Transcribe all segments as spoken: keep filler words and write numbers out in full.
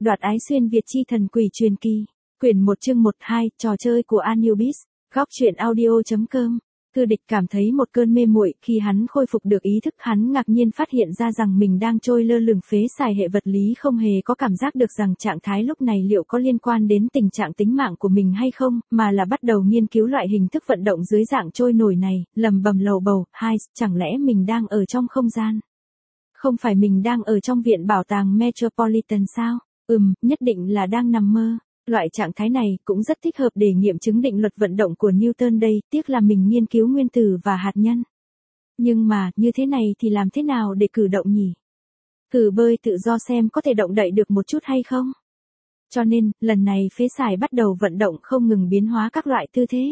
Đoạt ái xuyên Việt chi thần quỷ truyền kỳ. Quyển một chương một hai, trò chơi của Anubis. Góc truyện audio chấm com. Thư Địch cảm thấy một cơn mê muội khi hắn khôi phục được ý thức, hắn ngạc nhiên phát hiện ra rằng mình đang trôi lơ lửng phế xài hệ vật lý, không hề có cảm giác được rằng trạng thái lúc này liệu có liên quan đến tình trạng tính mạng của mình hay không, mà là bắt đầu nghiên cứu loại hình thức vận động dưới dạng trôi nổi này, lầm bầm lầu bầu, hai, chẳng lẽ mình đang ở trong không gian? Không phải mình đang ở trong viện bảo tàng Metropolitan sao? Ừm, nhất định là đang nằm mơ. Loại trạng thái này cũng rất thích hợp để nghiệm chứng định luật vận động của Newton đây, tiếc là mình nghiên cứu nguyên tử và hạt nhân. Nhưng mà, như thế này thì làm thế nào để cử động nhỉ? Thử bơi tự do xem có thể động đậy được một chút hay không? Cho nên, lần này phế xài bắt đầu vận động không ngừng biến hóa các loại tư thế.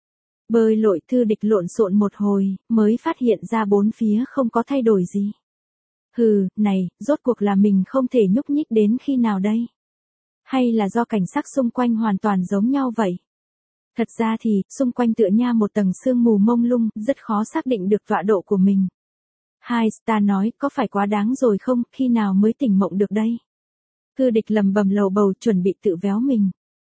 Bơi lội Thư Địch lộn xộn một hồi, mới phát hiện ra bốn phía không có thay đổi gì. Hừ, này, rốt cuộc là mình không thể nhúc nhích đến khi nào đây? Hay là do cảnh sắc xung quanh hoàn toàn giống nhau vậy? Thật ra thì, xung quanh tựa nha một tầng sương mù mông lung, rất khó xác định được tọa độ của mình. Hai, ta nói, có phải quá đáng rồi không, khi nào mới tỉnh mộng được đây? Thư Địch lầm bầm lầu bầu chuẩn bị tự véo mình.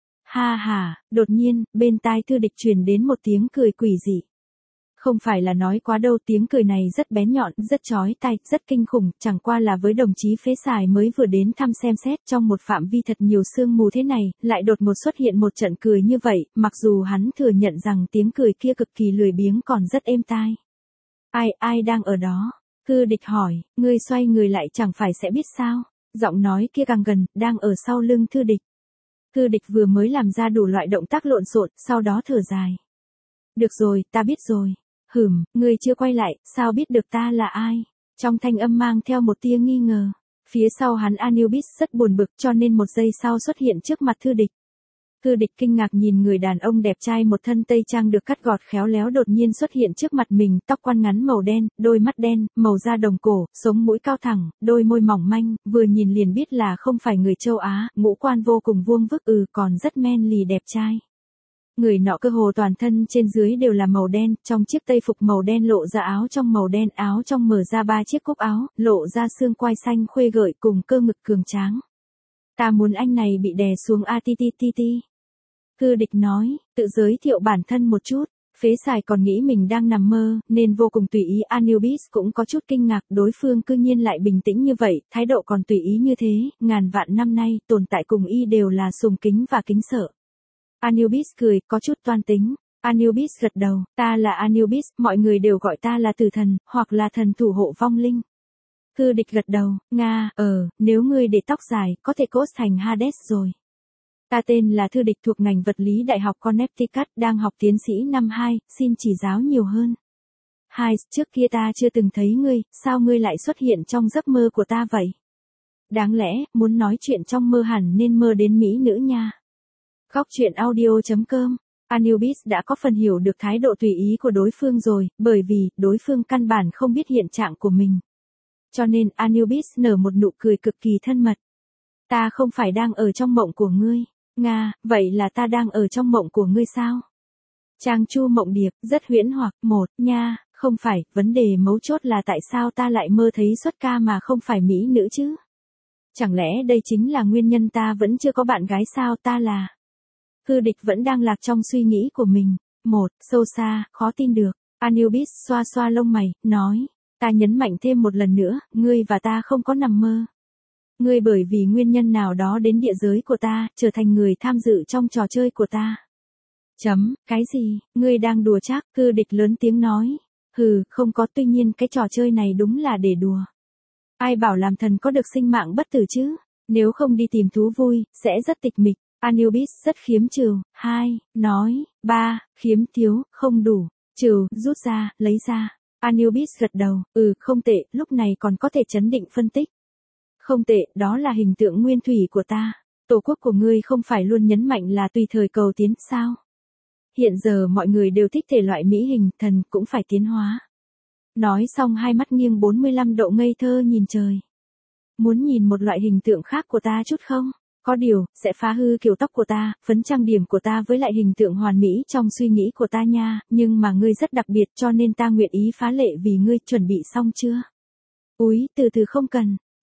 Ha ha, đột nhiên, bên tai Thư Địch truyền đến một tiếng cười quỷ dị. Không phải là nói quá đâu, tiếng cười này rất bén nhọn, rất chói tai, rất kinh khủng, chẳng qua là với đồng chí phế xài mới vừa đến thăm xem xét trong một phạm vi thật nhiều sương mù thế này, lại đột ngột xuất hiện một trận cười như vậy, mặc dù hắn thừa nhận rằng tiếng cười kia cực kỳ lười biếng còn rất êm tai. Ai, ai đang ở đó? Thư Địch hỏi, ngươi xoay người lại chẳng phải sẽ biết sao? Giọng nói kia càng gần, đang ở sau lưng Thư Địch. Thư Địch vừa mới làm ra đủ loại động tác lộn xộn, sau đó thở dài. Được rồi, ta biết rồi. Hửm, ngươi chưa quay lại, sao biết được ta là ai? Trong thanh âm mang theo một tia nghi ngờ. Phía sau hắn Anubis rất buồn bực, cho nên một giây sau xuất hiện trước mặt Thư Địch. Thư Địch kinh ngạc nhìn người đàn ông đẹp trai một thân tây trang được cắt gọt khéo léo đột nhiên xuất hiện trước mặt mình, tóc quăn ngắn màu đen, đôi mắt đen, màu da đồng cổ, sống mũi cao thẳng, đôi môi mỏng manh, vừa nhìn liền biết là không phải người châu Á, ngũ quan vô cùng vuông vức, ừ còn rất men lì đẹp trai. Người nọ cơ hồ toàn thân trên dưới đều là màu đen, trong chiếc tây phục màu đen lộ ra áo trong màu đen, áo trong mở ra ba chiếc cúc áo, lộ ra xương quai xanh khuê gợi cùng cơ ngực cường tráng. Ta muốn anh này bị đè xuống a ti ti ti ti. Thư Địch nói, tự giới thiệu bản thân một chút. Phế xài còn nghĩ mình đang nằm mơ, nên vô cùng tùy ý. Anubis cũng có chút kinh ngạc, đối phương cư nhiên lại bình tĩnh như vậy, thái độ còn tùy ý như thế, ngàn vạn năm nay, tồn tại cùng y đều là sùng kính và kính sợ. Anubis cười, có chút toan tính. Anubis gật đầu, ta là Anubis, mọi người đều gọi ta là tử thần, hoặc là thần thủ hộ vong linh. Thư Địch gật đầu, Nga, ờ, nếu ngươi để tóc dài, có thể cốt thành Hades rồi. Ta tên là Thư Địch thuộc ngành vật lý Đại học Connecticut, đang học tiến sĩ năm hai, xin chỉ giáo nhiều hơn. Hai, trước kia ta chưa từng thấy ngươi, sao ngươi lại xuất hiện trong giấc mơ của ta vậy? Đáng lẽ, muốn nói chuyện trong mơ hẳn nên mơ đến mỹ nữ nha. Góc truyện audio chấm com. Anubis đã có phần hiểu được thái độ tùy ý của đối phương rồi, bởi vì, đối phương căn bản không biết hiện trạng của mình. Cho nên, Anubis nở một nụ cười cực kỳ thân mật. Ta không phải đang ở trong mộng của ngươi. Nga, vậy là ta đang ở trong mộng của ngươi sao? Trang Chu Mộng Điệp, rất huyễn hoặc, một, nha, không phải, vấn đề mấu chốt là tại sao ta lại mơ thấy xuất ca mà không phải mỹ nữ chứ? Chẳng lẽ đây chính là nguyên nhân ta vẫn chưa có bạn gái sao? Ta là... Thư Địch vẫn đang lạc trong suy nghĩ của mình. Một, sâu xa, khó tin được. Anubis xoa xoa lông mày, nói. Ta nhấn mạnh thêm một lần nữa, ngươi và ta không có nằm mơ. Ngươi bởi vì nguyên nhân nào đó đến địa giới của ta, trở thành người tham dự trong trò chơi của ta. Chấm, cái gì, ngươi đang đùa chắc? Thư Địch lớn tiếng nói. Hừ, không có, tuy nhiên cái trò chơi này đúng là để đùa. Ai bảo làm thần có được sinh mạng bất tử chứ? Nếu không đi tìm thú vui, sẽ rất tịch mịch. Anubis rất khiếm trừ. Hai, nói. Ba, khiếm thiếu, không đủ. Trừ, rút ra, lấy ra. Anubis gật đầu, ừ, không tệ, lúc này còn có thể chấn định phân tích. Không tệ, đó là hình tượng nguyên thủy của ta. Tổ quốc của ngươi không phải luôn nhấn mạnh là tùy thời cầu tiến sao? Hiện giờ mọi người đều thích thể loại mỹ hình, thần cũng phải tiến hóa. Nói xong hai mắt nghiêng bốn mươi lăm độ ngây thơ nhìn trời. Muốn nhìn một loại hình tượng khác của ta chút không? Có điều, sẽ phá hư kiểu tóc của ta, phấn trang điểm của ta với lại hình tượng hoàn mỹ trong suy nghĩ của ta nha, nhưng mà ngươi rất đặc biệt cho nên ta nguyện ý phá lệ vì ngươi. Chuẩn bị xong chưa? Úi, từ từ không cần.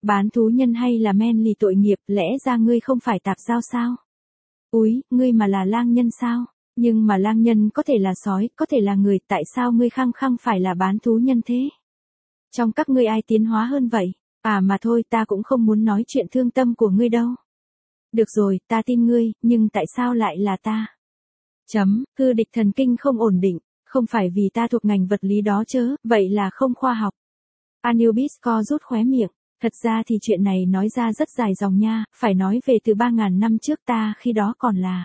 Bán thú nhân hay là men lì tội nghiệp, lẽ ra ngươi không phải tạp giao sao? Úi, ngươi mà là lang nhân sao? Nhưng mà lang nhân có thể là sói, có thể là người, tại sao ngươi khăng khăng phải là bán thú nhân thế? Trong các ngươi ai tiến hóa hơn vậy? À mà thôi, ta cũng không muốn nói chuyện thương tâm của ngươi đâu. Được rồi, ta tin ngươi, nhưng tại sao lại là ta? Chấm, hư địch thần kinh không ổn định, không phải vì ta thuộc ngành vật lý đó chớ, vậy là không khoa học. Anubis co rút khóe miệng, thật ra thì chuyện này nói ra rất dài dòng nha, phải nói về từ ba ngàn năm trước ta khi đó còn là.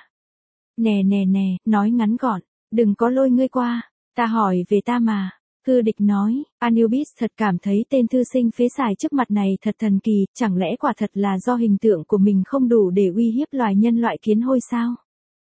Nè nè nè, nói ngắn gọn, đừng có lôi ngươi qua, ta hỏi về ta mà. Hư địch nói, Anubis thật cảm thấy tên thư sinh phế xài trước mặt này thật thần kỳ, chẳng lẽ quả thật là do hình tượng của mình không đủ để uy hiếp loài nhân loại kiến hôi sao?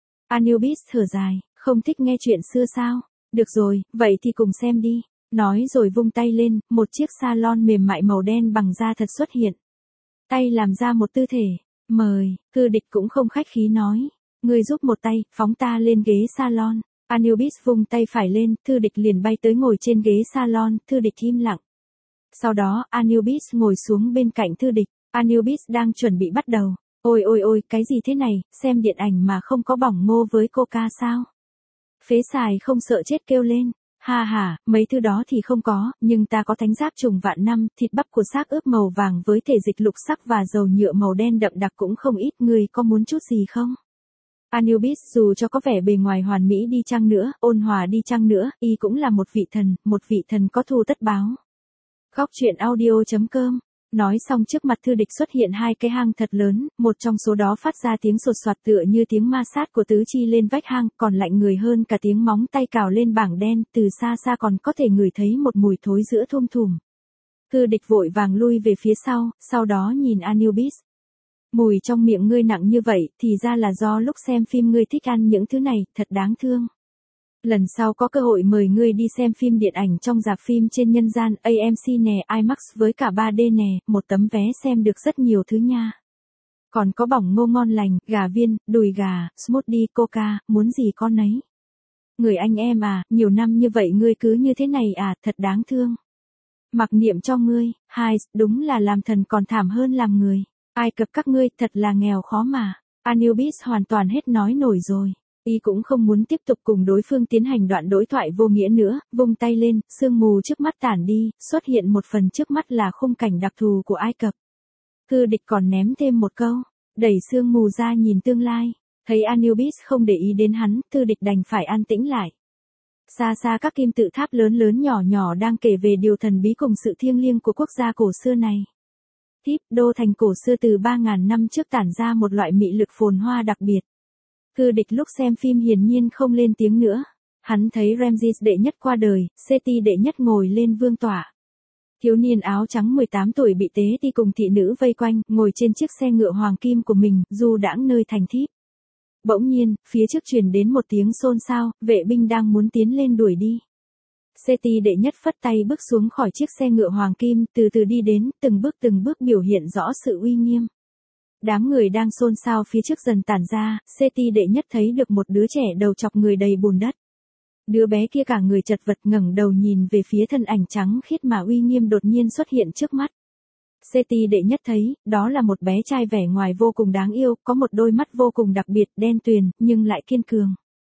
Anubis thở dài, không thích nghe chuyện xưa sao? Được rồi, vậy thì cùng xem đi. Nói rồi vung tay lên, một chiếc salon mềm mại màu đen bằng da thật xuất hiện. Tay làm ra một tư thể, mời, hư địch cũng không khách khí nói. Ngươi giúp một tay, phóng ta lên ghế salon. Anubis vung tay phải lên, thư địch liền bay tới ngồi trên ghế salon, thư địch im lặng. Sau đó, Anubis ngồi xuống bên cạnh thư địch, Anubis đang chuẩn bị bắt đầu. Ôi ôi ôi, cái gì thế này, xem điện ảnh mà không có bỏng ngô với coca sao? Phế xài không sợ chết kêu lên. Ha ha, mấy thứ đó thì không có, nhưng ta có thánh giáp trùng vạn năm, thịt bắp của xác ướp màu vàng với thể dịch lục sắc và dầu nhựa màu đen đậm đặc cũng không ít, người có muốn chút gì không? Anubis dù cho có vẻ bề ngoài hoàn mỹ đi chăng nữa, ôn hòa đi chăng nữa, y cũng là một vị thần, một vị thần có thù tất báo. Góc truyện audio chấm com. Nói xong trước mặt thư địch xuất hiện hai cái hang thật lớn, một trong số đó phát ra tiếng sột soạt tựa như tiếng ma sát của tứ chi lên vách hang, còn lạnh người hơn cả tiếng móng tay cào lên bảng đen, từ xa xa còn có thể ngửi thấy một mùi thối giữa thum thùm. Thư địch vội vàng lui về phía sau, sau đó nhìn Anubis. Mùi trong miệng ngươi nặng như vậy, thì ra là do lúc xem phim ngươi thích ăn những thứ này, thật đáng thương. Lần sau có cơ hội mời ngươi đi xem phim điện ảnh trong rạp phim trên nhân gian a em xê nè, IMAX với cả ba D nè, một tấm vé xem được rất nhiều thứ nha. Còn có bỏng ngô ngon lành, gà viên, đùi gà, smoothie, coca, muốn gì con nấy. Người anh em à, nhiều năm như vậy ngươi cứ như thế này à, thật đáng thương. Mặc niệm cho ngươi, hai, đúng là làm thần còn thảm hơn làm người. Ai cập các ngươi thật là nghèo khó mà. Anubis hoàn toàn hết nói nổi rồi. Y cũng không muốn tiếp tục cùng đối phương tiến hành đoạn đối thoại vô nghĩa nữa, vung tay lên, sương mù trước mắt tản đi, xuất hiện một phần trước mắt là khung cảnh đặc thù của Ai Cập. Hư địch còn ném thêm một câu, đẩy sương mù ra nhìn tương lai, thấy Anubis không để ý đến hắn, Thư địch đành phải an tĩnh lại. Xa xa các kim tự tháp lớn lớn nhỏ nhỏ đang kể về điều thần bí cùng sự thiêng liêng của quốc gia cổ xưa này. Thíp, đô thành cổ xưa từ ba ngàn năm trước tản ra một loại mị lực phồn hoa đặc biệt. Thư địch lúc xem phim hiển nhiên không lên tiếng nữa. Hắn thấy Ramses đệ nhất qua đời, Seti đệ nhất ngồi lên vương tọa. Thiếu niên áo trắng mười tám tuổi bị tế ti cùng thị nữ vây quanh, ngồi trên chiếc xe ngựa hoàng kim của mình, du đãng nơi thành Thíp. Bỗng nhiên, phía trước truyền đến một tiếng xôn xao, vệ binh đang muốn tiến lên đuổi đi. Seti đệ nhất phất tay bước xuống khỏi chiếc xe ngựa hoàng kim, từ từ đi đến, từng bước từng bước biểu hiện rõ sự uy nghiêm. Đám người đang xôn xao phía trước dần tản ra, Seti đệ nhất thấy được một đứa trẻ đầu chọc người đầy bùn đất. Đứa bé kia cả người chật vật ngẩng đầu nhìn về phía thân ảnh trắng khiết mà uy nghiêm đột nhiên xuất hiện trước mắt. Seti đệ nhất thấy, đó là một bé trai vẻ ngoài vô cùng đáng yêu, có một đôi mắt vô cùng đặc biệt, đen tuyền, nhưng lại kiên cường.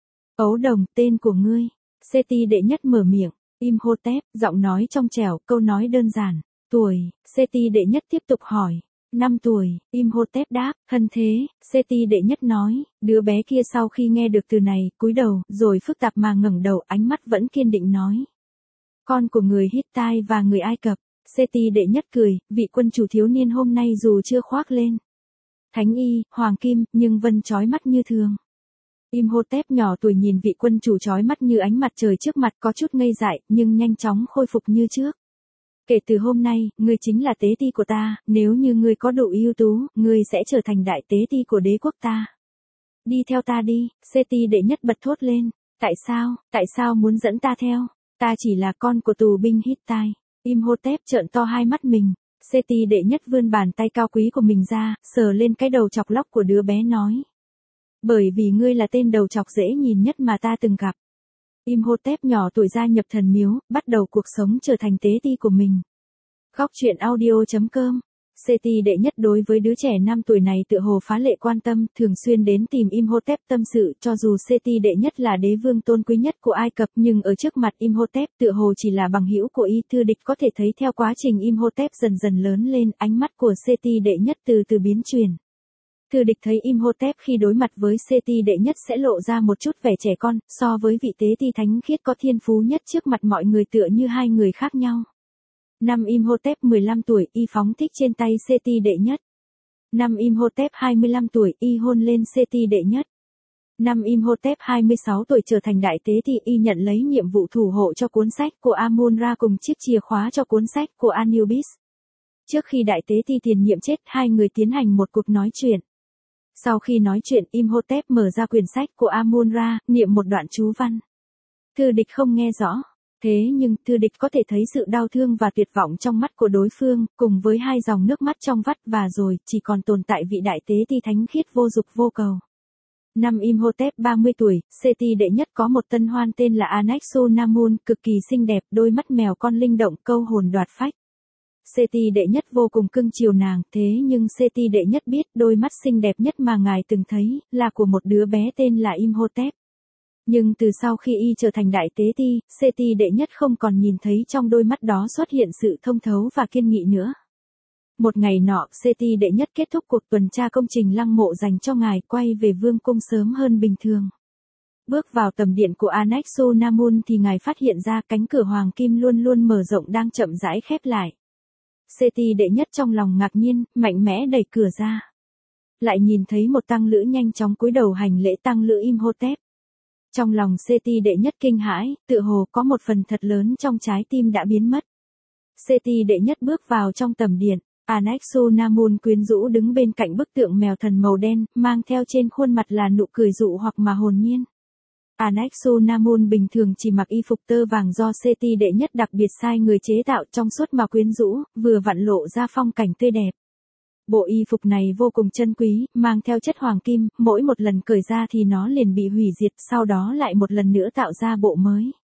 Ấu đồng, tên của ngươi. Seti đệ nhất mở miệng, Imhotep, giọng nói trong trẻo, câu nói đơn giản. Tuổi, Seti đệ nhất tiếp tục hỏi. Năm tuổi, Imhotep đáp, thân thế, Seti đệ nhất nói, đứa bé kia sau khi nghe được từ này, cúi đầu, rồi phức tạp mà ngẩng đầu, ánh mắt vẫn kiên định nói. Con của người Hittite và người Ai Cập. Seti đệ nhất cười, vị quân chủ thiếu niên hôm nay dù chưa khoác lên thánh y, hoàng kim, nhưng vẫn chói mắt như thường. Imhotep nhỏ tuổi nhìn vị quân chủ chói mắt như ánh mặt trời trước mặt có chút ngây dại, nhưng nhanh chóng khôi phục như trước. Kể từ hôm nay, ngươi chính là tế ti của ta, nếu như ngươi có đủ ưu tú, ngươi sẽ trở thành đại tế ti của đế quốc ta. Đi theo ta đi, Seti đệ nhất bật thốt lên. Tại sao, tại sao muốn dẫn ta theo? Ta chỉ là con của tù binh Hittite. Imhotep trợn to hai mắt mình. Seti đệ nhất vươn bàn tay cao quý của mình ra, sờ lên cái đầu chọc lóc của đứa bé nói. Bởi vì ngươi là tên đầu chọc dễ nhìn nhất mà ta từng gặp. Imhotep nhỏ tuổi gia nhập thần miếu, bắt đầu cuộc sống trở thành tế ti của mình. Góc truyện audio chấm com Seti đệ nhất đối với đứa trẻ năm tuổi này tựa hồ phá lệ quan tâm, thường xuyên đến tìm Imhotep tâm sự, cho dù Seti đệ nhất là đế vương tôn quý nhất của Ai Cập, nhưng ở trước mặt Imhotep tựa hồ chỉ là bằng hữu của y. Thư địch có thể thấy theo quá trình Imhotep dần dần lớn lên, ánh mắt của Seti đệ nhất từ từ biến chuyển. Thư địch thấy Imhotep khi đối mặt với Seti đệ nhất sẽ lộ ra một chút vẻ trẻ con, so với vị tế ti thánh khiết có thiên phú nhất trước mặt mọi người tựa như hai người khác nhau. Năm Imhotep mười lăm tuổi, y phóng thích trên tay Seti đệ nhất. Năm Imhotep hai mươi lăm tuổi, y hôn lên Seti đệ nhất. Năm Imhotep hai mươi sáu tuổi trở thành đại tế ti, y nhận lấy nhiệm vụ thủ hộ cho cuốn sách của Amun-Ra cùng chiếc chìa khóa cho cuốn sách của Anubis. Trước khi đại tế ti tiền nhiệm chết, hai người tiến hành một cuộc nói chuyện. Sau khi nói chuyện, Imhotep mở ra quyển sách của Amun-Ra, niệm một đoạn chú văn. Thư địch không nghe rõ. Thế nhưng, thư địch có thể thấy sự đau thương và tuyệt vọng trong mắt của đối phương, cùng với hai dòng nước mắt trong vắt và rồi, chỉ còn tồn tại vị đại tế ti thánh khiết vô dục vô cầu. Năm Imhotep ba mươi tuổi, Seti đệ nhất có một tân hoan tên là Anaxu-Namun, cực kỳ xinh đẹp, đôi mắt mèo con linh động, câu hồn đoạt phách. Seti đệ nhất vô cùng cưng chiều nàng, thế nhưng Seti đệ nhất biết đôi mắt xinh đẹp nhất mà ngài từng thấy, là của một đứa bé tên là Imhotep. Nhưng từ sau khi y trở thành đại tế ti, Seti đệ nhất không còn nhìn thấy trong đôi mắt đó xuất hiện sự thông thấu và kiên nghị nữa. Một ngày nọ, Seti đệ nhất kết thúc cuộc tuần tra công trình lăng mộ dành cho ngài, quay về vương cung sớm hơn bình thường. Bước vào tầm điện của Anaxu-Namun thì ngài phát hiện ra cánh cửa hoàng kim luôn luôn mở rộng đang chậm rãi khép lại. Seti đệ nhất trong lòng ngạc nhiên, mạnh mẽ đẩy cửa ra. Lại nhìn thấy một tăng lữ nhanh chóng cúi đầu hành lễ tăng lữ Imhotep. Trong lòng Seti đệ nhất kinh hãi, tựa hồ có một phần thật lớn trong trái tim đã biến mất. Seti đệ nhất bước vào trong tầm điện, Anaxu-Namun quyến rũ đứng bên cạnh bức tượng mèo thần màu đen, mang theo trên khuôn mặt là nụ cười dụ hoặc mà hồn nhiên. Anaxu-Namun bình thường chỉ mặc y phục tơ vàng do Seti đệ nhất đặc biệt sai người chế tạo trong suốt mà quyến rũ, vừa vặn lộ ra phong cảnh tươi đẹp. Bộ y phục này vô cùng chân quý, mang theo chất hoàng kim, mỗi một lần cởi ra thì nó liền bị hủy diệt, sau đó lại một lần nữa tạo ra bộ mới.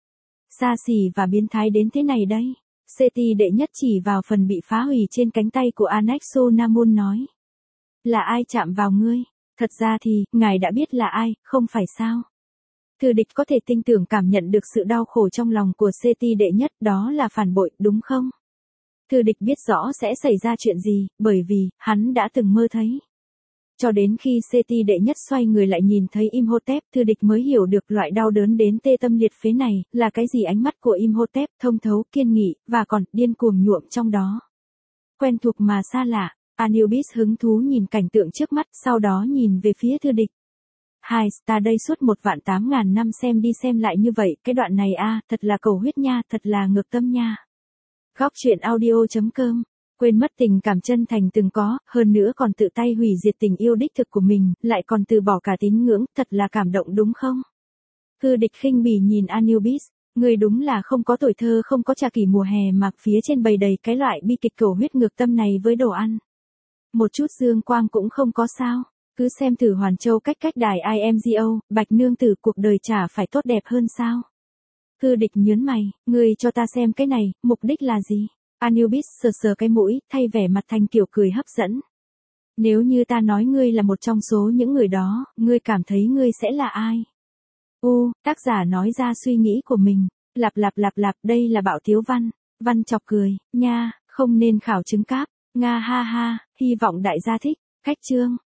Xa xỉ và biến thái đến thế này đây. Seti đệ nhất chỉ vào phần bị phá hủy trên cánh tay của Anaxu-Namun nói. Là ai chạm vào ngươi? Thật ra thì, ngài đã biết là ai, không phải sao? Thư địch có thể tinh tưởng cảm nhận được sự đau khổ trong lòng của Seti đệ nhất, đó là phản bội, đúng không? Thư địch biết rõ sẽ xảy ra chuyện gì, bởi vì, hắn đã từng mơ thấy. Cho đến khi Seti đệ nhất xoay người lại nhìn thấy Imhotep, thư địch mới hiểu được loại đau đớn đến tê tâm liệt phế này, là cái gì. Ánh mắt của Imhotep, thông thấu, kiên nghị, và còn, điên cuồng nhuộm trong đó. Quen thuộc mà xa lạ, Anubis hứng thú nhìn cảnh tượng trước mắt, sau đó nhìn về phía thư địch. Hai, ta đây suốt một vạn tám ngàn năm xem đi xem lại như vậy, cái đoạn này a thật là cầu huyết nha, thật là ngược tâm nha. Góc truyện audio chấm com, quên mất tình cảm chân thành từng có, hơn nữa còn tự tay hủy diệt tình yêu đích thực của mình, lại còn từ bỏ cả tín ngưỡng, thật là cảm động đúng không? Thư địch khinh bỉ nhìn Anubis, người đúng là không có tuổi thơ, không có trà kỷ mùa hè mà phía trên bày đầy cái loại bi kịch cầu huyết ngược tâm này với đồ ăn. Một chút dương quang cũng không có sao, cứ xem thử Hoàn Châu cách cách đài i em giê o, Bạch Nương Tử cuộc đời chả phải tốt đẹp hơn sao? Thư địch nhớn mày, ngươi cho ta xem cái này, mục đích là gì? Anubis sờ sờ cái mũi, thay vẻ mặt thành kiểu cười hấp dẫn. Nếu như ta nói ngươi là một trong số những người đó, ngươi cảm thấy ngươi sẽ là ai? U, tác giả nói ra suy nghĩ của mình. Lạp lạp lạp lạp, đây là Bảo Tiếu Văn. Văn chọc cười, nha, không nên khảo chứng cáp. Nga ha ha, hy vọng đại gia thích. Khách chương.